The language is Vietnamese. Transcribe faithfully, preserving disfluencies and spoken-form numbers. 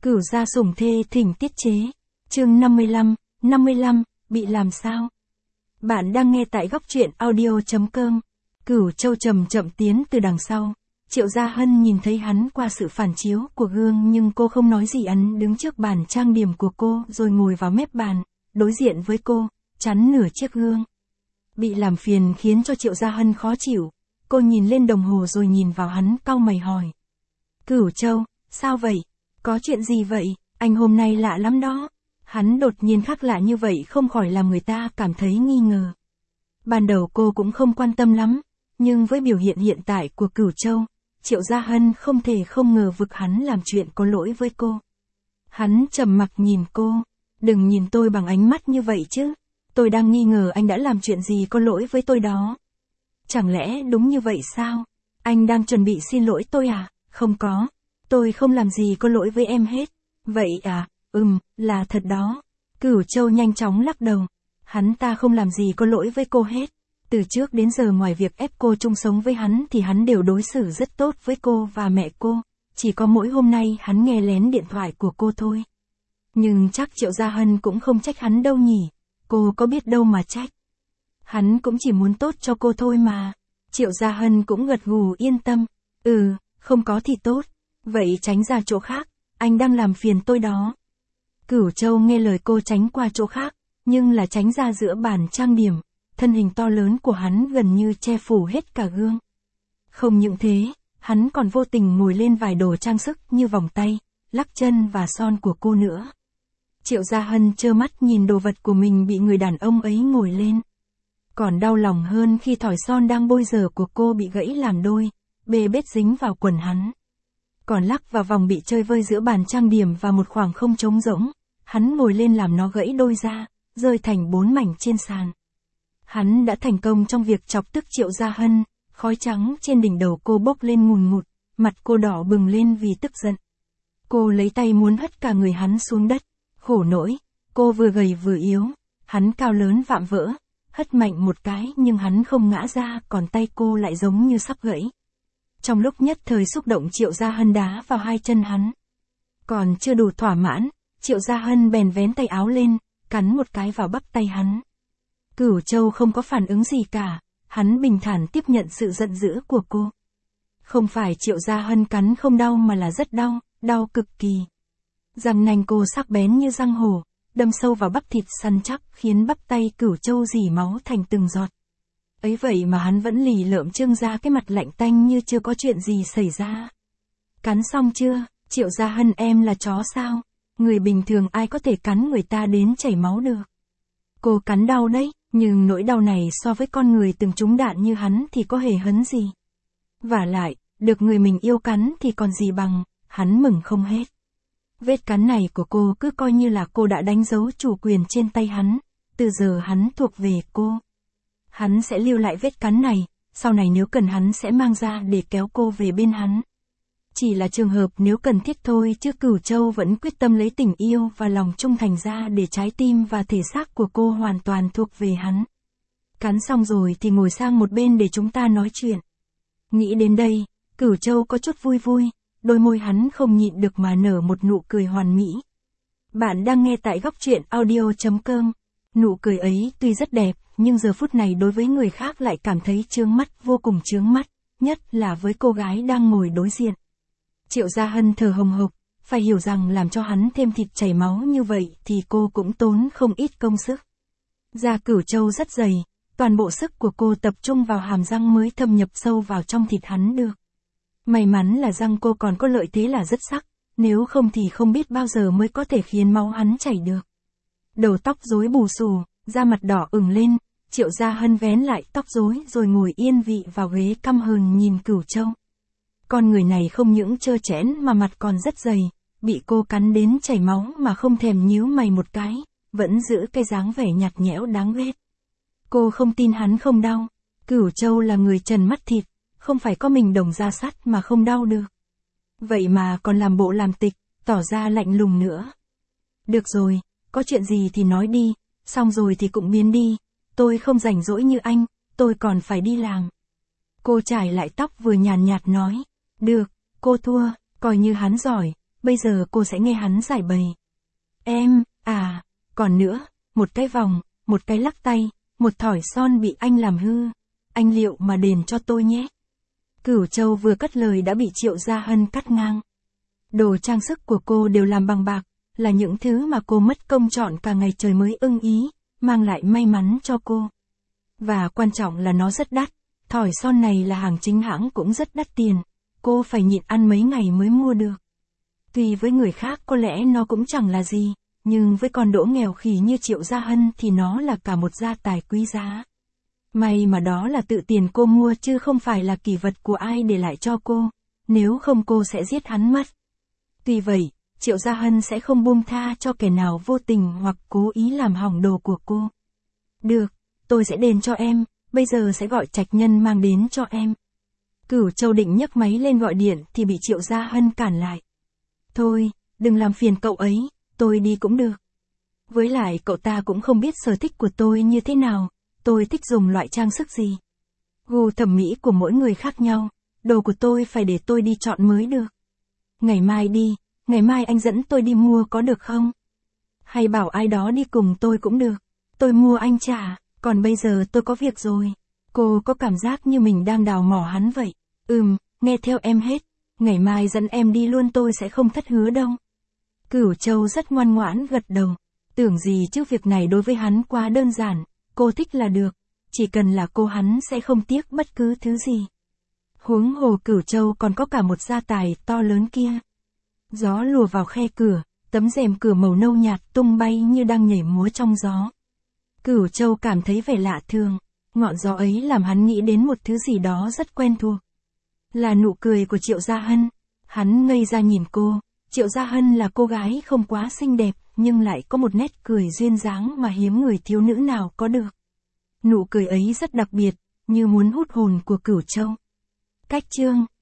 Cửu gia sủng thê thỉnh tiết chế. Chương năm mươi lăm, năm mươi lăm, bị làm sao? Bạn đang nghe tại góc truyện audio chấm com. Cửu Châu chậm chậm tiến từ đằng sau. Triệu Gia Hân nhìn thấy hắn qua sự phản chiếu của gương nhưng cô không nói gì, hắn đứng trước bàn trang điểm của cô rồi ngồi vào mép bàn, đối diện với cô, chắn nửa chiếc gương. Bị làm phiền khiến cho Triệu Gia Hân khó chịu. Cô nhìn lên đồng hồ rồi nhìn vào hắn, cau mày hỏi. Cửu Châu, sao vậy? Có chuyện gì vậy? Anh hôm nay lạ lắm đó. Hắn đột nhiên khác lạ như vậy không khỏi làm người ta cảm thấy nghi ngờ. Ban đầu cô cũng không quan tâm lắm, nhưng với biểu hiện hiện tại của Cửu Châu, Triệu Gia Hân không thể không ngờ vực hắn làm chuyện có lỗi với cô. Hắn trầm mặc nhìn cô. Đừng nhìn tôi bằng ánh mắt như vậy chứ. Tôi đang nghi ngờ anh đã làm chuyện gì có lỗi với tôi đó. Chẳng lẽ đúng như vậy sao? Anh đang chuẩn bị xin lỗi tôi à? Không có. Tôi không làm gì có lỗi với em hết. Vậy à? Ừm, là thật đó. Cửu Châu nhanh chóng lắc đầu. Hắn ta không làm gì có lỗi với cô hết. Từ trước đến giờ ngoài việc ép cô chung sống với hắn thì hắn đều đối xử rất tốt với cô và mẹ cô. Chỉ có mỗi hôm nay hắn nghe lén điện thoại của cô thôi. Nhưng chắc Triệu Gia Hân cũng không trách hắn đâu nhỉ. Cô có biết đâu mà trách. Hắn cũng chỉ muốn tốt cho cô thôi mà. Triệu Gia Hân cũng gật gù yên tâm. Ừ, không có thì tốt. Vậy tránh ra chỗ khác, anh đang làm phiền tôi đó. Cửu Châu nghe lời cô tránh qua chỗ khác, nhưng là tránh ra giữa bàn trang điểm. Thân hình to lớn của hắn gần như che phủ hết cả gương. Không những thế, hắn còn vô tình ngồi lên vài đồ trang sức như vòng tay, lắc chân và son của cô nữa. Triệu Gia Hân trơ mắt nhìn đồ vật của mình bị người đàn ông ấy ngồi lên. Còn đau lòng hơn khi thỏi son đang bôi giờ của cô bị gãy làm đôi, bê bết dính vào quần hắn. Còn lắc vào vòng bị chơi vơi giữa bàn trang điểm và một khoảng không trống rỗng, hắn ngồi lên làm nó gãy đôi ra, rơi thành bốn mảnh trên sàn. Hắn đã thành công trong việc chọc tức Triệu Gia Hân, khói trắng trên đỉnh đầu cô bốc lên ngùn ngụt, mặt cô đỏ bừng lên vì tức giận. Cô lấy tay muốn hất cả người hắn xuống đất, khổ nỗi, cô vừa gầy vừa yếu, hắn cao lớn vạm vỡ, hất mạnh một cái nhưng hắn không ngã ra, còn tay cô lại giống như sắp gãy. Trong lúc nhất thời xúc động Triệu Gia Hân đá vào hai chân hắn. Còn chưa đủ thỏa mãn, Triệu Gia Hân bèn vén tay áo lên, cắn một cái vào bắp tay hắn. Cửu Châu không có phản ứng gì cả, hắn bình thản tiếp nhận sự giận dữ của cô. Không phải Triệu Gia Hân cắn không đau mà là rất đau, đau cực kỳ. Răng nanh cô sắc bén như răng hổ, đâm sâu vào bắp thịt săn chắc khiến bắp tay Cửu Châu rỉ máu thành từng giọt. Ấy vậy mà hắn vẫn lì lợm trưng ra cái mặt lạnh tanh như chưa có chuyện gì xảy ra. Cắn xong chưa? Triệu Gia Hân, em là chó sao? Người bình thường ai có thể cắn người ta đến chảy máu được. Cô cắn đau đấy, nhưng nỗi đau này so với con người từng trúng đạn như hắn thì có hề hấn gì. Vả lại, được người mình yêu cắn thì còn gì bằng, hắn mừng không hết. Vết cắn này của cô cứ coi như là cô đã đánh dấu chủ quyền trên tay hắn, từ giờ hắn thuộc về cô. Hắn sẽ lưu lại vết cắn này, sau này nếu cần hắn sẽ mang ra để kéo cô về bên hắn. Chỉ là trường hợp nếu cần thiết thôi, chứ Cửu Châu vẫn quyết tâm lấy tình yêu và lòng trung thành ra để trái tim và thể xác của cô hoàn toàn thuộc về hắn. Cắn xong rồi thì ngồi sang một bên để chúng ta nói chuyện. Nghĩ đến đây, Cửu Châu có chút vui vui, đôi môi hắn không nhịn được mà nở một nụ cười hoàn mỹ. Bạn đang nghe tại góc truyện audio chấm com. Nụ cười ấy tuy rất đẹp, nhưng giờ phút này đối với người khác lại cảm thấy chướng mắt, vô cùng chướng mắt, nhất là với cô gái đang ngồi đối diện. Triệu Gia Hân thở hồng hộc, phải hiểu rằng làm cho hắn thêm thịt chảy máu như vậy thì cô cũng tốn không ít công sức. Da Cửu Châu rất dày, toàn bộ sức của cô tập trung vào hàm răng mới thâm nhập sâu vào trong thịt hắn được. May mắn là răng cô còn có lợi thế là rất sắc, nếu không thì không biết bao giờ mới có thể khiến máu hắn chảy được. Đầu tóc rối bù xù, da mặt đỏ ửng lên, Triệu Gia Hân vén lại tóc rối rồi ngồi yên vị vào ghế căm hờn nhìn Cửu Châu. Con người này không những trơ trẽn mà mặt còn rất dày, bị cô cắn đến chảy máu mà không thèm nhíu mày một cái, vẫn giữ cái dáng vẻ nhạt nhẽo đáng ghét. Cô không tin hắn không đau. Cửu Châu là người trần mắt thịt, không phải có mình đồng da sắt mà không đau được. Vậy mà còn làm bộ làm tịch, tỏ ra lạnh lùng nữa. Được rồi, có chuyện gì thì nói đi, xong rồi thì cũng biến đi, tôi không rảnh rỗi như anh, tôi còn phải đi làm. Cô chải lại tóc vừa nhàn nhạt nói, được, cô thua, coi như hắn giỏi, bây giờ cô sẽ nghe hắn giải bày. Em, à, còn nữa, một cái vòng, một cái lắc tay, một thỏi son bị anh làm hư. Anh liệu mà đền cho tôi nhé. Cửu Châu vừa cất lời đã bị Triệu Gia Hân cắt ngang. Đồ trang sức của cô đều làm bằng bạc, là những thứ mà cô mất công chọn cả ngày trời mới ưng ý, mang lại may mắn cho cô. Và quan trọng là nó rất đắt, thỏi son này là hàng chính hãng cũng rất đắt tiền, cô phải nhịn ăn mấy ngày mới mua được. Tuy với người khác có lẽ nó cũng chẳng là gì, nhưng với con đỗ nghèo khỉ như Triệu Gia Hân thì nó là cả một gia tài quý giá. May mà đó là tự tiền cô mua chứ không phải là kỷ vật của ai để lại cho cô, nếu không cô sẽ giết hắn mất. Tuy vậy, Triệu Gia Hân sẽ không buông tha cho kẻ nào vô tình hoặc cố ý làm hỏng đồ của cô. Được, tôi sẽ đền cho em, bây giờ sẽ gọi trạch nhân mang đến cho em. Cửu Châu định nhấc máy lên gọi điện thì bị Triệu Gia Hân cản lại. Thôi, đừng làm phiền cậu ấy, tôi đi cũng được. Với lại cậu ta cũng không biết sở thích của tôi như thế nào, tôi thích dùng loại trang sức gì. Gu thẩm mỹ của mỗi người khác nhau, đồ của tôi phải để tôi đi chọn mới được. Ngày mai đi, ngày mai anh dẫn tôi đi mua có được không? Hay bảo ai đó đi cùng tôi cũng được, tôi mua anh trả, còn bây giờ tôi có việc rồi. Cô có cảm giác như mình đang đào mỏ hắn vậy. Ừm, nghe theo em hết, ngày mai dẫn em đi luôn tôi sẽ không thất hứa đâu. Cửu Châu rất ngoan ngoãn gật đầu, tưởng gì chứ việc này đối với hắn quá đơn giản, cô thích là được, chỉ cần là cô hắn sẽ không tiếc bất cứ thứ gì. Huống hồ Cửu Châu còn có cả một gia tài to lớn kia. Gió lùa vào khe cửa, tấm rèm cửa màu nâu nhạt tung bay như đang nhảy múa trong gió. Cửu Châu cảm thấy vẻ lạ thường, ngọn gió ấy làm hắn nghĩ đến một thứ gì đó rất quen thuộc. Là nụ cười của Triệu Gia Hân, hắn ngây ra nhìn cô, Triệu Gia Hân là cô gái không quá xinh đẹp, nhưng lại có một nét cười duyên dáng mà hiếm người thiếu nữ nào có được. Nụ cười ấy rất đặc biệt, như muốn hút hồn của Cửu Châu. Cách chương